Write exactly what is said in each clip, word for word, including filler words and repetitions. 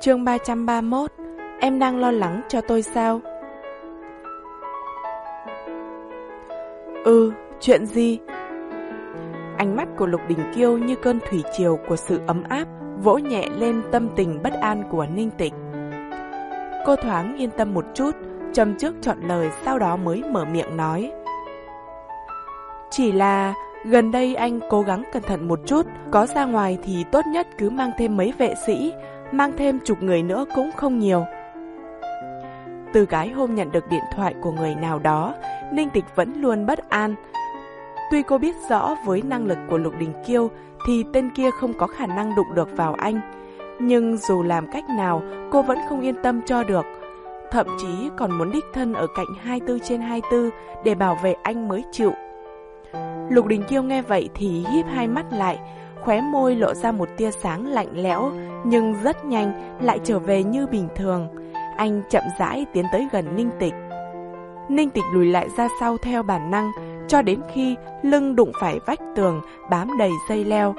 Chương ba trăm ba mươi mốt. Em đang lo lắng cho tôi sao? Ừ, chuyện gì? Ánh mắt của Lục Đình Kiêu như cơn thủy triều của sự ấm áp vỗ nhẹ lên tâm tình bất an của Ninh Tịch. Cô thoáng yên tâm một chút, châm trước chọn lời, sau đó mới mở miệng nói. Chỉ là gần đây anh cố gắng cẩn thận một chút, có ra ngoài thì tốt nhất cứ mang thêm mấy vệ sĩ, mang thêm chục người nữa cũng không nhiều. Từ cái hôm nhận được điện thoại của người nào đó, Ninh Tịch vẫn luôn bất an. Tuy cô biết rõ với năng lực của Lục Đình Kiêu thì tên kia không có khả năng đụng được vào anh, nhưng dù làm cách nào cô vẫn không yên tâm cho được. Thậm chí còn muốn đích thân ở cạnh hai mươi tư trên hai mươi tư để bảo vệ anh mới chịu. Lục Đình Kiêu nghe vậy thì híp hai mắt lại, khóe môi lộ ra một tia sáng lạnh lẽo, nhưng rất nhanh lại trở về như bình thường. Anh chậm rãi tiến tới gần Ninh Tịch. Ninh Tịch lùi lại ra sau theo bản năng, cho đến khi lưng đụng phải vách tường bám đầy dây leo.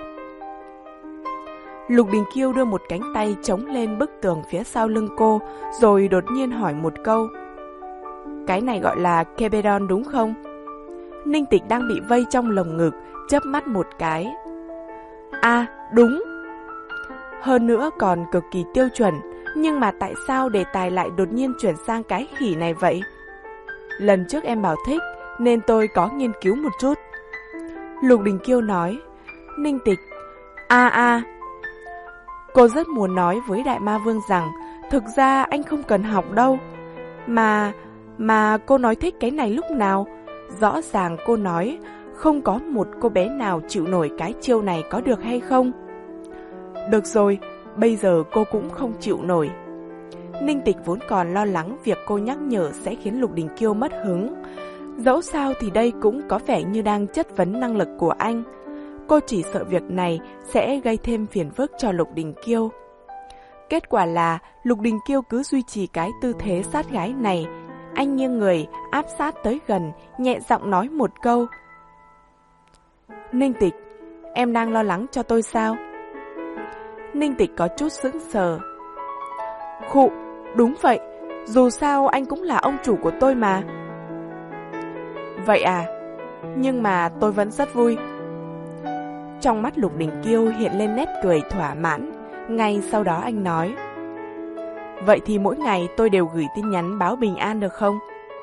Lục Đình Kiêu đưa một cánh tay chống lên bức tường phía sau lưng cô, rồi đột nhiên hỏi một câu. Cái này gọi là Kebedon đúng không? Ninh Tịch đang bị vây trong lồng ngực, chớp mắt một cái. À, đúng. Hơn nữa còn cực kỳ tiêu chuẩn, nhưng mà tại sao đề tài lại đột nhiên chuyển sang cái khỉ này vậy? Lần trước em bảo thích, nên tôi có nghiên cứu một chút. Lục Đình Kiêu nói. Ninh Tịch, a a. Cô rất muốn nói với Đại Ma Vương rằng, thực ra anh không cần học đâu. Mà, mà cô nói thích cái này lúc nào? Rõ ràng cô nói, không có một cô bé nào chịu nổi cái chiêu này có được hay không? Được rồi, bây giờ cô cũng không chịu nổi. Ninh Tịch vốn còn lo lắng việc cô nhắc nhở sẽ khiến Lục Đình Kiêu mất hứng. Dẫu sao thì đây cũng có vẻ như đang chất vấn năng lực của anh. Cô chỉ sợ việc này sẽ gây thêm phiền phức cho Lục Đình Kiêu. Kết quả là Lục Đình Kiêu cứ duy trì cái tư thế sát gái này. Anh nghiêng người áp sát tới gần, nhẹ giọng nói một câu. Ninh Tịch, em đang lo lắng cho tôi sao? Ninh Tịch có chút sững sờ. Khụ, đúng vậy, dù sao anh cũng là ông chủ của tôi mà. Vậy à, nhưng mà tôi vẫn rất vui. Trong mắt Lục Đình Kiêu hiện lên nét cười thỏa mãn. Ngay sau đó anh nói. Vậy thì mỗi ngày tôi đều gửi tin nhắn báo bình an được không?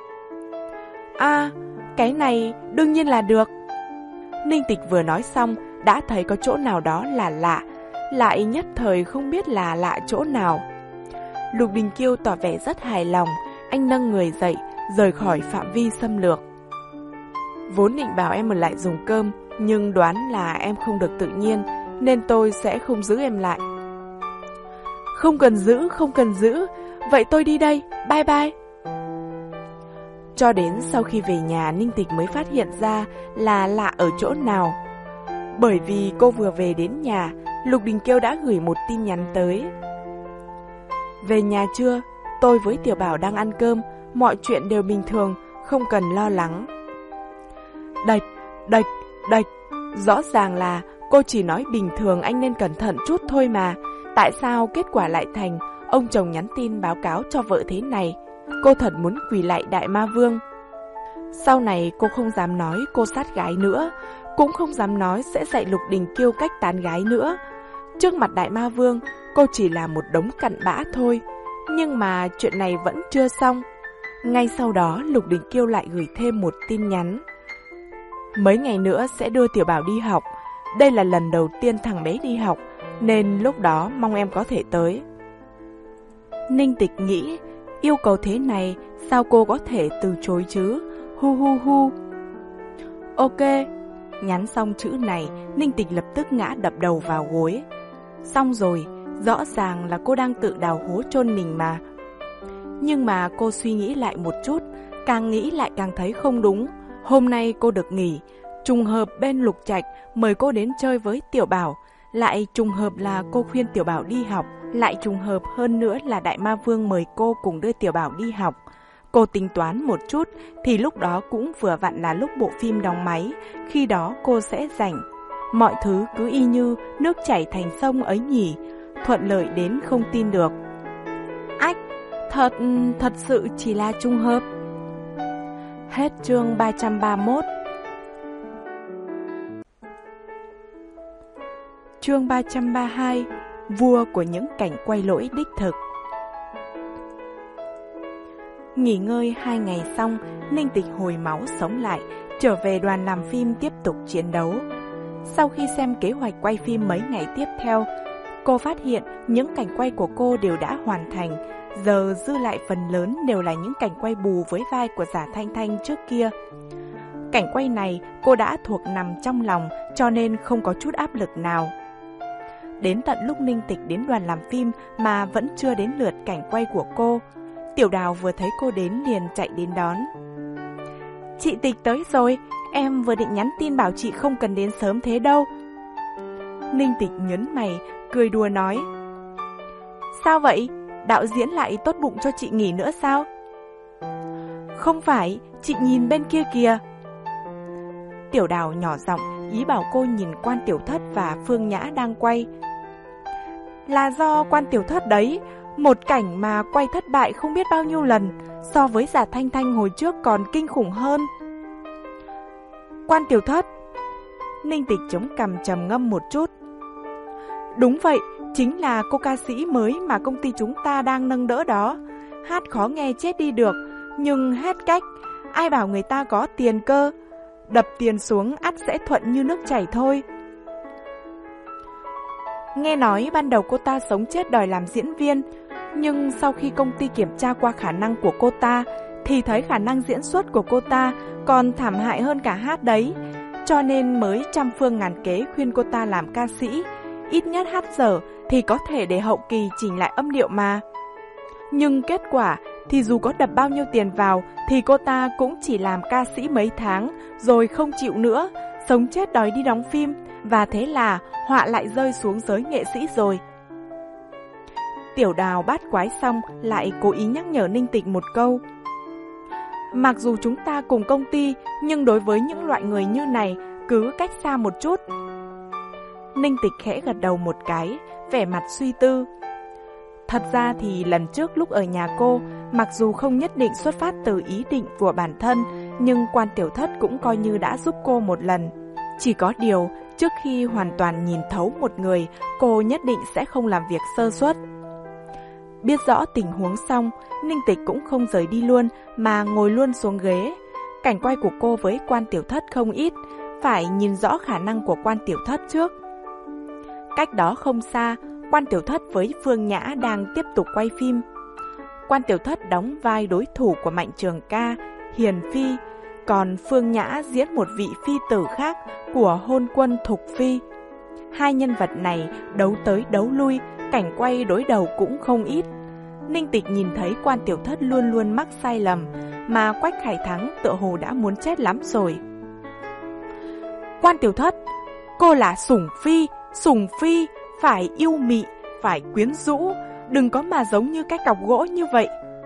À, cái này đương nhiên là được. Ninh Tịch vừa nói xong đã thấy có chỗ nào đó là lạ, lại nhất thời không biết là lạ chỗ nào. Lục Đình Kiêu tỏ vẻ rất hài lòng. Anh nâng người dậy, rời khỏi phạm vi xâm lược. Vốn định bảo em ở lại dùng cơm, nhưng đoán là em không được tự nhiên, nên tôi sẽ không giữ em lại. Không cần giữ, không cần giữ. Vậy tôi đi đây, bye bye. Cho đến sau khi về nhà, Ninh Tịch mới phát hiện ra là lạ ở chỗ nào. Bởi vì cô vừa về đến nhà, Lục Đình Kiêu đã gửi một tin nhắn tới. Về nhà chưa? Tôi với Tiểu Bảo đang ăn cơm, mọi chuyện đều bình thường, không cần lo lắng. Đạch, đạch, đạch. Rõ ràng là cô chỉ nói bình thường anh nên cẩn thận chút thôi mà. Tại sao kết quả lại thành ông chồng nhắn tin báo cáo cho vợ thế này? Cô thật muốn quỳ lại Đại Ma Vương. Sau này cô không dám nói cô sát gái nữa, cũng không dám nói sẽ dạy Lục Đình Kiêu cách tán gái nữa. Trước mặt Đại Ma Vương, cô chỉ là một đống cặn bã thôi. Nhưng mà chuyện này vẫn chưa xong. Ngay sau đó Lục Đình Kiêu lại gửi thêm một tin nhắn. Mấy ngày nữa sẽ đưa Tiểu Bảo đi học. Đây là lần đầu tiên thằng bé đi học, nên lúc đó mong em có thể tới. Ninh Tịch nghĩ, yêu cầu thế này sao cô có thể từ chối chứ? Hu hu hu. Ok. Nhắn xong chữ này, Ninh Tịch lập tức ngã đập đầu vào gối. Xong rồi, rõ ràng là cô đang tự đào hố chôn mình mà. Nhưng mà cô suy nghĩ lại một chút, càng nghĩ lại càng thấy không đúng. Hôm nay cô được nghỉ, trùng hợp bên Lục Trạch mời cô đến chơi với Tiểu Bảo, lại trùng hợp là cô khuyên Tiểu Bảo đi học, lại trùng hợp hơn nữa là Đại Ma Vương mời cô cùng đưa Tiểu Bảo đi học. Cô tính toán một chút thì lúc đó cũng vừa vặn là lúc bộ phim đóng máy, khi đó cô sẽ rảnh. Mọi thứ cứ y như nước chảy thành sông ấy nhỉ, thuận lợi đến không tin được. Thật, thật sự chỉ là trùng hợp. Hết chương ba trăm ba mươi mốt. Chương ba trăm ba mươi hai. Vua của những cảnh quay lỗi đích thực. Nghỉ ngơi hai ngày xong, Ninh Tịch hồi máu sống lại, trở về đoàn làm phim tiếp tục chiến đấu. Sau khi xem kế hoạch quay phim mấy ngày tiếp theo, cô phát hiện những cảnh quay của cô đều đã hoàn thành, giờ dư lại phần lớn đều là những cảnh quay bù với vai của Giả Thanh Thanh trước kia. Cảnh quay này cô đã thuộc nằm trong lòng, cho nên không có chút áp lực nào. Đến tận lúc Ninh Tịch đến đoàn làm phim mà vẫn chưa đến lượt cảnh quay của cô, Tiểu Đào vừa thấy cô đến liền chạy đến đón. Chị Tịch tới rồi, em vừa định nhắn tin bảo chị không cần đến sớm thế đâu. Ninh Tịch nhớn mày, cười đùa nói. Sao vậy? Đạo diễn lại tốt bụng cho chị nghỉ nữa sao? Không phải, chị nhìn bên kia kìa. Tiểu Đào nhỏ giọng ý bảo cô nhìn Quan Tiểu Thất và Phương Nhã đang quay. Là do Quan Tiểu Thất đấy, một cảnh mà quay thất bại không biết bao nhiêu lần, so với Giả Thanh Thanh hồi trước còn kinh khủng hơn. Quan Tiểu Thất. Ninh Tịch chống cằm trầm ngâm một chút. Đúng vậy, chính là cô ca sĩ mới mà công ty chúng ta đang nâng đỡ đó. Hát khó nghe chết đi được, nhưng hết cách, ai bảo người ta có tiền cơ. Đập tiền xuống ắt sẽ thuận như nước chảy thôi. Nghe nói ban đầu cô ta sống chết đòi làm diễn viên, nhưng sau khi công ty kiểm tra qua khả năng của cô ta thì thấy khả năng diễn xuất của cô ta còn thảm hại hơn cả hát đấy, cho nên mới trăm phương ngàn kế khuyên cô ta làm ca sĩ, ít nhất hát dở thì có thể để hậu kỳ chỉnh lại âm điệu mà. Nhưng kết quả thì dù có đập bao nhiêu tiền vào thì cô ta cũng chỉ làm ca sĩ mấy tháng rồi không chịu nữa, sống chết đòi đi đóng phim, và thế là họa lại rơi xuống giới nghệ sĩ rồi. Tiểu Đào bát quái xong lại cố ý nhắc nhở Ninh Tịch một câu. Mặc dù chúng ta cùng công ty, nhưng đối với những loại người như này cứ cách xa một chút. Ninh Tịch khẽ gật đầu một cái, vẻ mặt suy tư. Thật ra thì lần trước lúc ở nhà cô, mặc dù không nhất định xuất phát từ ý định của bản thân, nhưng Quan Tiểu Thất cũng coi như đã giúp cô một lần. Chỉ có điều, trước khi hoàn toàn nhìn thấu một người, cô nhất định sẽ không làm việc sơ suất. Biết rõ tình huống xong, Ninh Tịch cũng không rời đi luôn mà ngồi luôn xuống ghế. Cảnh quay của cô với Quan Tiểu Thất không ít, phải nhìn rõ khả năng của Quan Tiểu Thất trước. Cách đó không xa, Quan Tiểu Thất với Phương Nhã đang tiếp tục quay phim. Quan Tiểu Thất đóng vai đối thủ của Mạnh Trường Ca, Hiền Phi, còn Phương Nhã diễn một vị phi tử khác của hôn quân Thục Phi. Hai nhân vật này đấu tới đấu lui, cảnh quay đối đầu cũng không ít. Ninh Tịch nhìn thấy Quan Tiểu Thất luôn luôn mắc sai lầm, mà Quách Khải Thắng tựa hồ đã muốn chết lắm rồi. Quan Tiểu Thất, cô là sủng phi, sủng phi, phải yêu mị, phải quyến rũ, đừng có mà giống như cái cọc gỗ như vậy.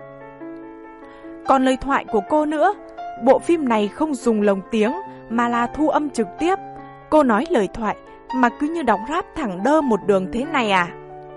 Còn lời thoại của cô nữa, bộ phim này không dùng lồng tiếng mà là thu âm trực tiếp. Cô nói lời thoại mà cứ như đọc rap thẳng đơ một đường thế này à?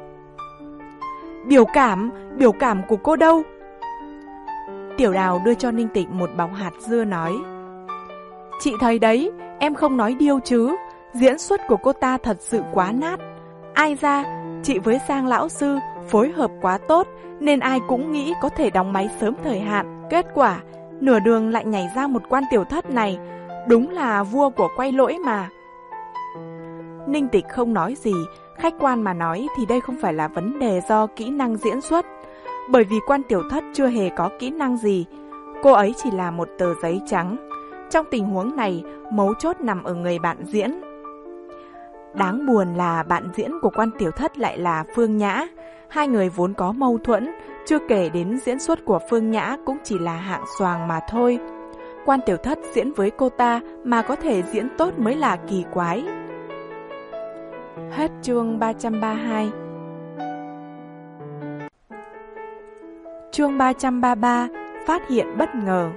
Biểu cảm, biểu cảm của cô đâu? Tiểu Đào đưa cho Ninh Tịch một bọc hạt dưa nói. Chị thấy đấy, em không nói điêu chứ. Diễn xuất của cô ta thật sự quá nát. Ai ra, chị với Giang lão sư phối hợp quá tốt, nên ai cũng nghĩ có thể đóng máy sớm thời hạn. Kết quả, nửa đường lại nhảy ra một Quan Tiểu Thất này, đúng là vua của quay lỗi mà. Ninh Tịch không nói gì, khách quan mà nói thì đây không phải là vấn đề do kỹ năng diễn xuất, bởi vì Quan Tiểu Thất chưa hề có kỹ năng gì, cô ấy chỉ là một tờ giấy trắng. Trong tình huống này, mấu chốt nằm ở người bạn diễn. Đáng buồn là bạn diễn của Quan Tiểu Thất lại là Phương Nhã. Hai người vốn có mâu thuẫn, chưa kể đến diễn xuất của Phương Nhã cũng chỉ là hạng xoàng mà thôi. Quan Tiểu Thất diễn với cô ta mà có thể diễn tốt mới là kỳ quái. Hết chương ba trăm ba mươi hai. Chương ba trăm ba mươi ba. Phát hiện bất ngờ.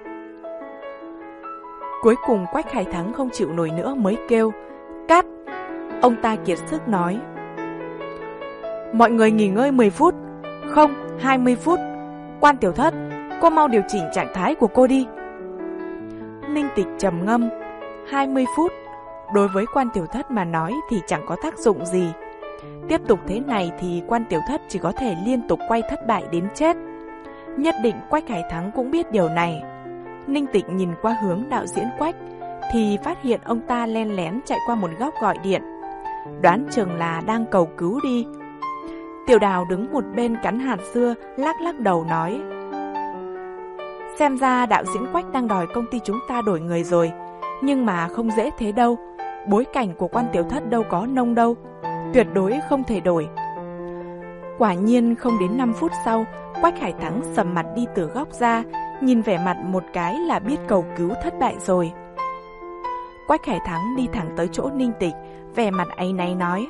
Cuối cùng Quách Khải Thắng không chịu nổi nữa mới kêu cắt. Ông ta kiệt sức nói, mọi người nghỉ ngơi mười phút, không, hai mươi phút. Quan Tiểu Thất, cô mau điều chỉnh trạng thái của cô đi. Ninh Tịch trầm ngâm. hai mươi phút, đối với Quan Tiểu Thất mà nói thì chẳng có tác dụng gì. Tiếp tục thế này thì Quan Tiểu Thất chỉ có thể liên tục quay thất bại đến chết. Nhất định Quách Hải Thắng cũng biết điều này. Ninh Tịch nhìn qua hướng đạo diễn Quách thì phát hiện ông ta len lén chạy qua một góc gọi điện, đoán chừng là đang cầu cứu đi. Tiểu Đào đứng một bên cắn hạt dưa, lắc lắc đầu nói: xem ra đạo diễn Quách đang đòi công ty chúng ta đổi người rồi, nhưng mà không dễ thế đâu. Bối cảnh của Quan Tiểu Thất đâu có nông đâu, tuyệt đối không thể đổi. Quả nhiên không đến năm phút sau, Quách Hải Thắng sầm mặt đi từ góc ra, nhìn vẻ mặt một cái là biết cầu cứu thất bại rồi. Quách Hải Thắng đi thẳng tới chỗ Ninh Tịch, vẻ mặt áy náy nói: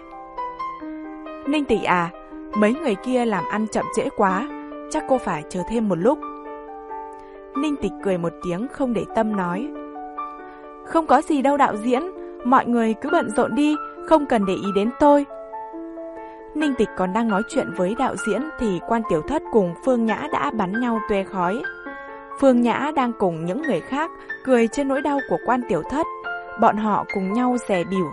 Ninh Tịch à, mấy người kia làm ăn chậm trễ quá, chắc cô phải chờ thêm một lúc. Ninh Tịch cười một tiếng không để tâm nói: không có gì đâu đạo diễn, mọi người cứ bận rộn đi, không cần để ý đến tôi. Ninh Tịch còn đang nói chuyện với đạo diễn thì Quan Tiểu Thất cùng Phương Nhã đã bắn nhau tuê khói. Phương Nhã đang cùng những người khác cười trên nỗi đau của Quan Tiểu Thất, bọn họ cùng nhau dè bỉu: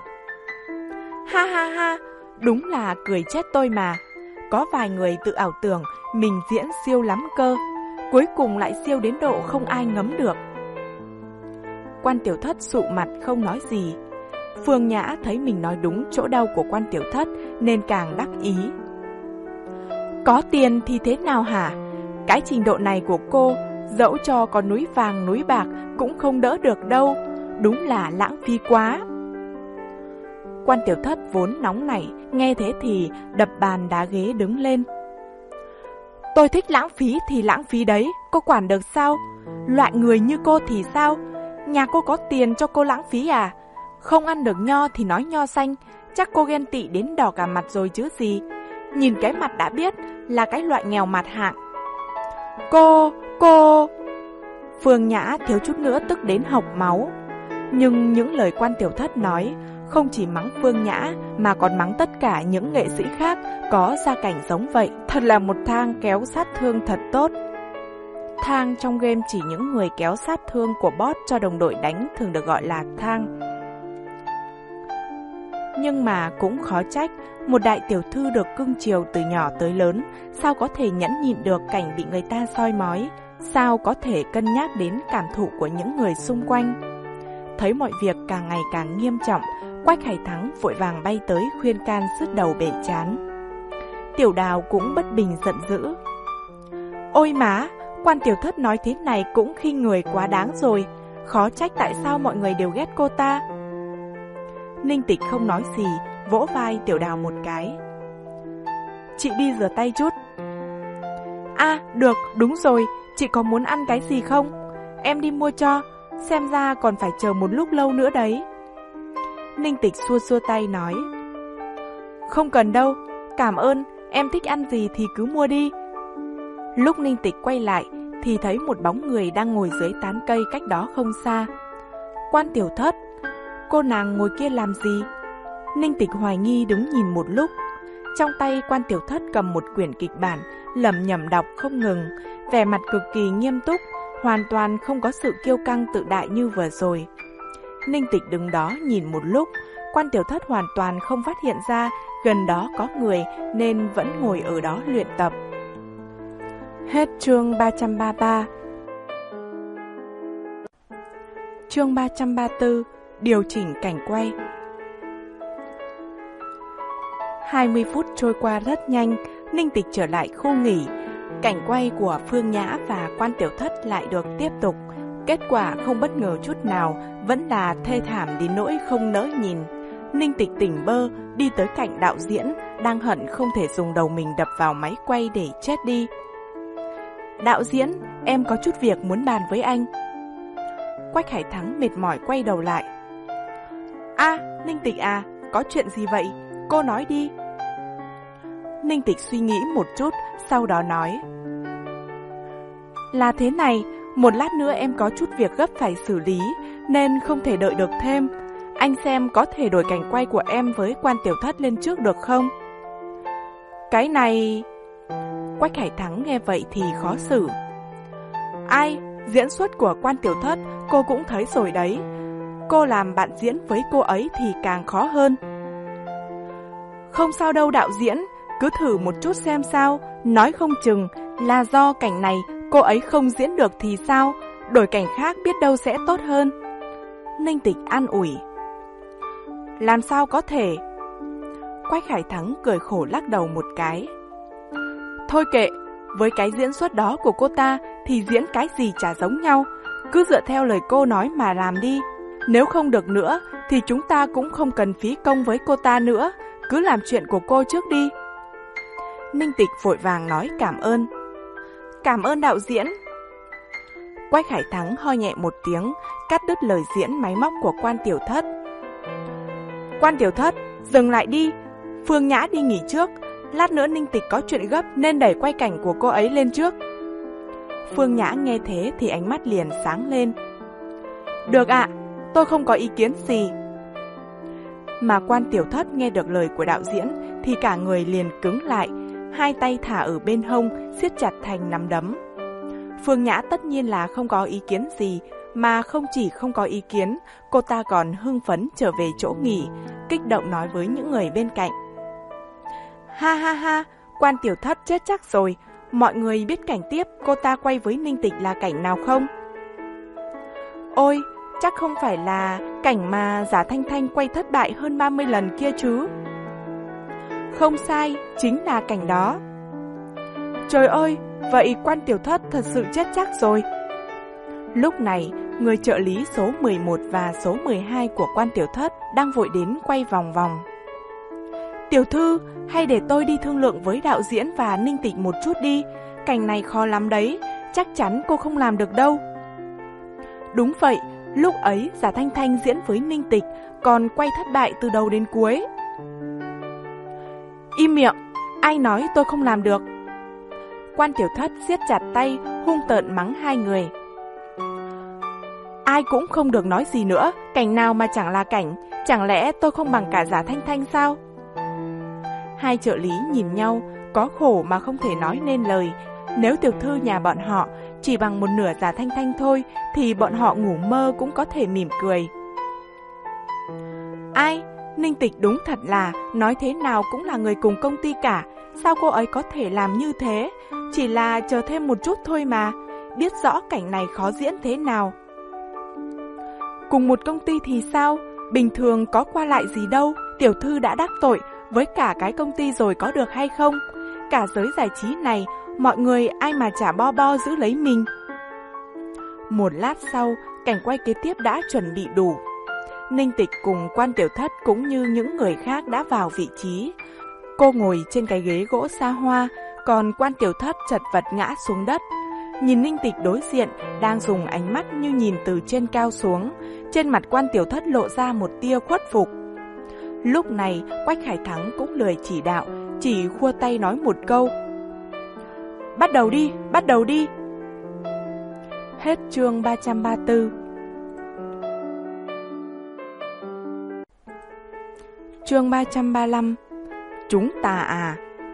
ha ha ha, đúng là cười chết tôi mà. Có vài người tự ảo tưởng mình diễn siêu lắm cơ, cuối cùng lại siêu đến độ không ai ngấm được. Quan Tiểu Thất sụ mặt không nói gì. Phương Nhã thấy mình nói đúng chỗ đau của Quan Tiểu Thất nên càng đắc ý. Có tiền thì thế nào hả? Cái trình độ này của cô, dẫu cho có núi vàng núi bạc cũng không đỡ được đâu, đúng là lãng phí quá. Quan Tiểu Thất vốn nóng nảy, nghe thế thì đập bàn đá ghế đứng lên. Tôi thích lãng phí thì lãng phí đấy, cô quản được sao? Loại người như cô thì sao? Nhà cô có tiền cho cô lãng phí à? Không ăn được nho thì nói nho xanh, chắc cô ghen tị đến đỏ cả mặt rồi chứ gì. Nhìn cái mặt đã biết là cái loại nghèo mặt hạng. Cô, cô... Phương Nhã thiếu chút nữa tức đến hộc máu. Nhưng những lời Quan Tiểu Thất nói không chỉ mắng Phương Nhã mà còn mắng tất cả những nghệ sĩ khác có gia cảnh giống vậy. Thật là một thang kéo sát thương thật tốt. Thang trong game chỉ những người kéo sát thương của boss cho đồng đội đánh thường được gọi là thang. Nhưng mà cũng khó trách, một đại tiểu thư được cưng chiều từ nhỏ tới lớn, sao có thể nhẫn nhịn được cảnh bị người ta soi mói, sao có thể cân nhắc đến cảm thụ của những người xung quanh. Thấy mọi việc càng ngày càng nghiêm trọng, Quách Hải Thắng vội vàng bay tới khuyên can sứt đầu bể chán. Tiểu Đào cũng bất bình giận dữ. Ôi má, Quan Tiểu Thất nói thế này cũng khinh người quá đáng rồi, khó trách tại sao mọi người đều ghét cô ta. Ninh Tịch không nói gì, vỗ vai Tiểu Đào một cái. Chị đi rửa tay chút. À, được, đúng rồi, chị có muốn ăn cái gì không? Em đi mua cho, xem ra còn phải chờ một lúc lâu nữa đấy. Ninh Tịch xua xua tay nói. Không cần đâu, cảm ơn, em thích ăn gì thì cứ mua đi. Lúc Ninh Tịch quay lại thì thấy một bóng người đang ngồi dưới tán cây cách đó không xa. Quan Tiểu Thất, cô nàng ngồi kia làm gì? Ninh Tịch hoài nghi đứng nhìn một lúc. Trong tay Quan Tiểu Thất cầm một quyển kịch bản, lẩm nhẩm đọc không ngừng, vẻ mặt cực kỳ nghiêm túc, hoàn toàn không có sự kiêu căng tự đại như vừa rồi. Ninh Tịch đứng đó nhìn một lúc, Quan Tiểu Thất hoàn toàn không phát hiện ra gần đó có người nên vẫn ngồi ở đó luyện tập. Hết chương ba trăm ba mươi ba. Chương ba trăm ba mươi tư. Điều chỉnh cảnh quay. hai mươi phút trôi qua rất nhanh, Ninh Tịch trở lại khu nghỉ. Cảnh quay của Phương Nhã và Quan Tiểu Thất lại được tiếp tục. Kết quả không bất ngờ chút nào, vẫn là thê thảm đến nỗi không nỡ nhìn. Ninh Tịch tỉnh bơ, đi tới cạnh đạo diễn, đang hận không thể dùng đầu mình đập vào máy quay để chết đi. Đạo diễn, em có chút việc muốn bàn với anh. Quách Hải Thắng mệt mỏi quay đầu lại. À, Ninh Tịch à, có chuyện gì vậy? Cô nói đi. Ninh Tịch suy nghĩ một chút, sau đó nói. Là thế này, một lát nữa em có chút việc gấp phải xử lý, nên không thể đợi được thêm. Anh xem có thể đổi cảnh quay của em với Quan Tiểu Thất lên trước được không? Cái này... Quách Hải Thắng nghe vậy thì khó xử. Ai, diễn xuất của Quan Tiểu Thất cô cũng thấy rồi đấy. Cô làm bạn diễn với cô ấy thì càng khó hơn. Không sao đâu đạo diễn, cứ thử một chút xem sao, nói không chừng là do cảnh này cô ấy không diễn được thì sao, đổi cảnh khác biết đâu sẽ tốt hơn. Ninh Tịch an ủi. Làm sao có thể? Quách Hải Thắng cười khổ lắc đầu một cái. Thôi kệ, với cái diễn xuất đó của cô ta thì diễn cái gì chả giống nhau, cứ dựa theo lời cô nói mà làm đi. Nếu không được nữa thì chúng ta cũng không cần phí công với cô ta nữa, cứ làm chuyện của cô trước đi. Ninh Tịch vội vàng nói cảm ơn. Cảm ơn đạo diễn. Quách Hải Thắng ho nhẹ một tiếng, cắt đứt lời diễn máy móc của Quan Tiểu Thất. Quan Tiểu Thất, dừng lại đi, Phương Nhã đi nghỉ trước, lát nữa Ninh Tịch có chuyện gấp nên đẩy quay cảnh của cô ấy lên trước. Phương Nhã nghe thế thì ánh mắt liền sáng lên. Được ạ, à, tôi không có ý kiến gì. Mà Quan Tiểu Thất nghe được lời của đạo diễn thì cả người liền cứng lại, hai tay thả ở bên hông, siết chặt thành nắm đấm. Phương Nhã tất nhiên là không có ý kiến gì, mà không chỉ không có ý kiến, cô ta còn hưng phấn trở về chỗ nghỉ, kích động nói với những người bên cạnh. Ha ha ha, Quan Tiểu Thất chết chắc rồi, mọi người biết cảnh tiếp cô ta quay với Ninh Tịch là cảnh nào không? Ôi, chắc không phải là cảnh mà Giả Thanh Thanh quay thất bại hơn ba mươi lần kia chứ? Không sai, chính là cảnh đó. Trời ơi, vậy Quan Tiểu Thất thật sự chết chắc rồi. Lúc này, người trợ lý số mười một và số mười hai của Quan Tiểu Thất đang vội đến quay vòng vòng. Tiểu thư, hay để tôi đi thương lượng với đạo diễn và Ninh Tịch một chút đi, cảnh này khó lắm đấy, chắc chắn cô không làm được đâu. Đúng vậy, lúc ấy Giả Thanh Thanh diễn với Ninh Tịch, còn quay thất bại từ đầu đến cuối. Im miệng, ai nói tôi không làm được? Quan Tiểu Thất siết chặt tay, hung tợn mắng hai người. Ai cũng không được nói gì nữa, cảnh nào mà chẳng là cảnh, chẳng lẽ tôi không bằng cả Giả Thanh Thanh sao? Hai trợ lý nhìn nhau, có khổ mà không thể nói nên lời. Nếu tiểu thư nhà bọn họ chỉ bằng một nửa Giả Thanh Thanh thôi, thì bọn họ ngủ mơ cũng có thể mỉm cười. Ai? Ninh Tịch đúng thật là, nói thế nào cũng là người cùng công ty cả. Sao cô ấy có thể làm như thế? Chỉ là chờ thêm một chút thôi mà, biết rõ cảnh này khó diễn thế nào. Cùng một công ty thì sao? Bình thường có qua lại gì đâu, tiểu thư đã đắc tội với cả cái công ty rồi có được hay không? Cả giới giải trí này, mọi người ai mà chả bo bo giữ lấy mình. Một lát sau, cảnh quay kế tiếp đã chuẩn bị đủ. Ninh Tịch cùng Quan Tiểu Thất cũng như những người khác đã vào vị trí. Cô ngồi trên cái ghế gỗ xa hoa, còn Quan Tiểu Thất chật vật ngã xuống đất. Nhìn Ninh Tịch đối diện, đang dùng ánh mắt như nhìn từ trên cao xuống. Trên mặt Quan Tiểu Thất lộ ra một tia khuất phục. Lúc này, Quách Hải Thắng cũng lười chỉ đạo, chỉ khua tay nói một câu. Bắt đầu đi, bắt đầu đi. Hết chương ba trăm ba mươi tư. Chương ba trăm ba mươi lăm. Chúng ta à.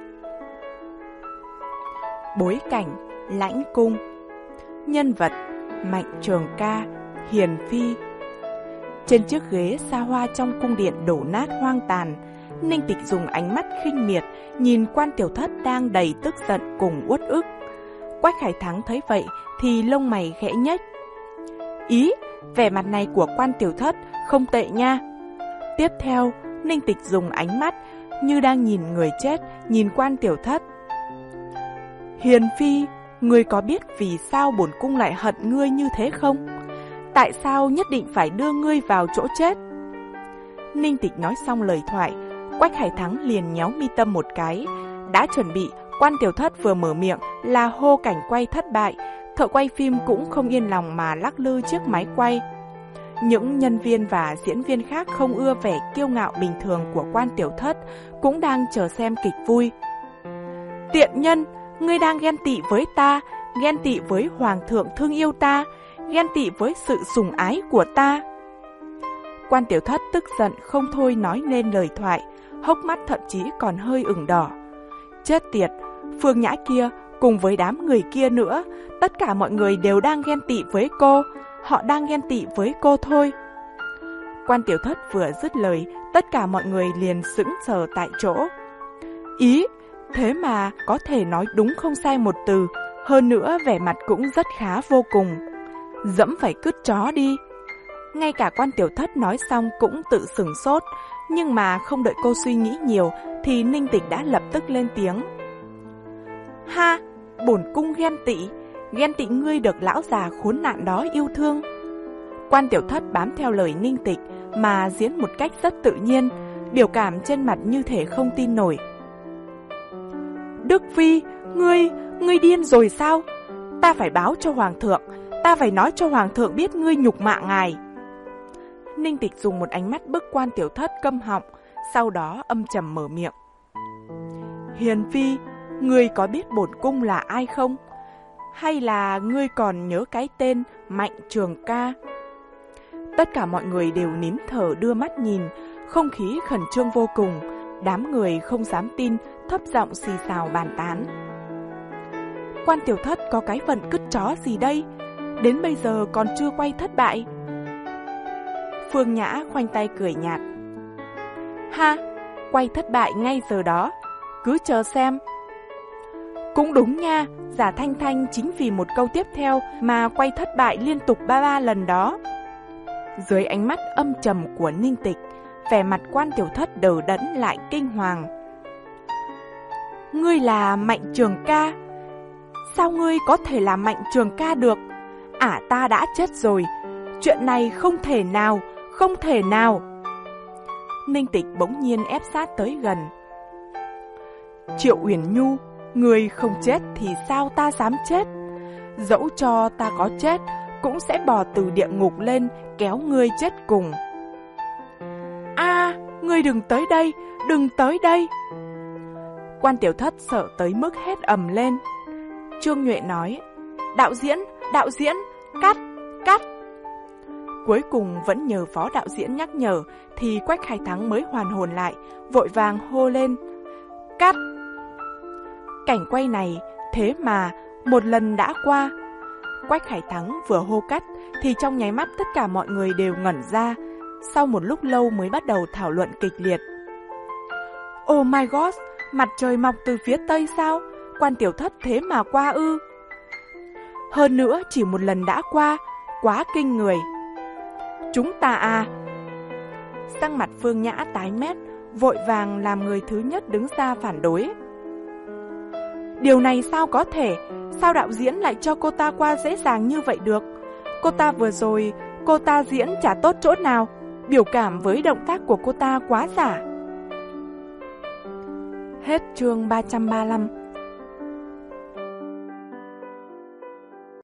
Bối cảnh: Lãnh cung. Nhân vật: Mạnh Trường Ca, Hiền Phi. Trên chiếc ghế xa hoa trong cung điện đổ nát hoang tàn, Ninh Tịch dùng ánh mắt khinh miệt nhìn Quan Tiểu Thất đang đầy tức giận cùng uất ức. Quách Hải Thắng thấy vậy thì lông mày khẽ nhếch. Ý, vẻ mặt này của Quan Tiểu Thất không tệ nha. Tiếp theo, Ninh Tịch dùng ánh mắt như đang nhìn người chết nhìn Quan Tiểu Thất. Hiền Phi, ngươi có biết vì sao bổn cung lại hận ngươi như thế không? Tại sao nhất định phải đưa ngươi vào chỗ chết? Ninh Tịch nói xong lời thoại, Quách Hải Thắng liền nhéo mi tâm một cái. Đã chuẩn bị, Quan Tiểu Thất vừa mở miệng là hô cảnh quay thất bại. Thợ quay phim cũng không yên lòng mà lắc lư chiếc máy quay. Những nhân viên và diễn viên khác không ưa vẻ kiêu ngạo bình thường của Quan Tiểu Thất, cũng đang chờ xem kịch vui. Tiện nhân, ngươi đang ghen tị với ta, ghen tị với Hoàng thượng thương yêu ta, ghen tị với sự sủng ái của ta. Quan Tiểu Thất tức giận không thôi nói nên lời thoại, hốc mắt thậm chí còn hơi ửng đỏ. Chết tiệt, Phương Nhã kia cùng với đám người kia nữa, tất cả mọi người đều đang ghen tị với cô, họ đang ghen tị với cô thôi. Quan Tiểu Thất vừa dứt lời, tất cả mọi người liền sững sờ tại chỗ. Ý, thế mà có thể nói đúng không sai một từ, hơn nữa vẻ mặt cũng rất khá vô cùng. Dẫm phải cứt chó đi. Ngay cả Quan Tiểu Thất nói xong cũng tự sửng sốt, nhưng mà không đợi cô suy nghĩ nhiều thì Ninh Tịch đã lập tức lên tiếng. Ha, bổn cung ghen tị, ghen tị ngươi được lão già khốn nạn đó yêu thương. Quan Tiểu Thất bám theo lời Ninh Tịch mà diễn một cách rất tự nhiên, biểu cảm trên mặt như thể không tin nổi. Đức Phi, ngươi, ngươi điên rồi sao? Ta phải báo cho Hoàng thượng, ta phải nói cho Hoàng thượng biết ngươi nhục mạ ngài. Ninh Tịch dùng một ánh mắt bức Quan Tiểu Thất câm họng, sau đó âm trầm mở miệng. Hiền Phi, ngươi có biết bổn cung là ai không? Hay là ngươi còn nhớ cái tên Mạnh Trường Ca? Tất cả mọi người đều nín thở đưa mắt nhìn, không khí khẩn trương vô cùng, đám người không dám tin, thấp giọng xì xào bàn tán. Quan Tiểu Thất có cái vận cứt chó gì đây? Đến bây giờ còn chưa quay thất bại. Phương Nhã khoanh tay cười nhạt. Ha, quay thất bại ngay giờ đó, cứ chờ xem. Cũng đúng nha, Giả Thanh Thanh chính vì một câu tiếp theo mà quay thất bại liên tục ba ba lần đó. Dưới ánh mắt âm trầm của Ninh Tịch, vẻ mặt Quan Tiểu Thất đờ đẫn lại kinh hoàng. Ngươi là Mạnh Trường Ca? Sao ngươi có thể là Mạnh Trường Ca được? Ả ta đã chết rồi, chuyện này không thể nào, không thể nào. Ninh Tịch bỗng nhiên ép sát tới gần. Triệu Uyển Nhu, ngươi không chết thì sao ta dám chết? Dẫu cho ta có chết, cũng sẽ bò từ địa ngục lên kéo ngươi chết cùng. A, à, ngươi đừng tới đây, đừng tới đây. Quan Tiểu Thất sợ tới mức hét ầm lên. Trương Nhuệ nói, đạo diễn, đạo diễn, cắt, cắt. Cuối cùng vẫn nhờ phó đạo diễn nhắc nhở thì Quách Khai Thắng mới hoàn hồn lại, vội vàng hô lên, cắt. Cảnh quay này, thế mà, một lần đã qua. Quách Khải Thắng vừa hô cắt thì trong nháy mắt tất cả mọi người đều ngẩn ra, sau một lúc lâu mới bắt đầu thảo luận kịch liệt. Oh my god, mặt trời mọc từ phía tây sao? Quan Tiểu Thất thế mà qua ư? Hơn nữa chỉ một lần đã qua, quá kinh người. Chúng ta à? Sắc mặt Phương Nhã tái mét, vội vàng làm người thứ nhất đứng ra phản đối. Điều này sao có thể? Sao đạo diễn lại cho cô ta qua dễ dàng như vậy được? Cô ta vừa rồi, cô ta diễn chả tốt chỗ nào, biểu cảm với động tác của cô ta quá giả. Hết chương ba trăm ba mươi lăm.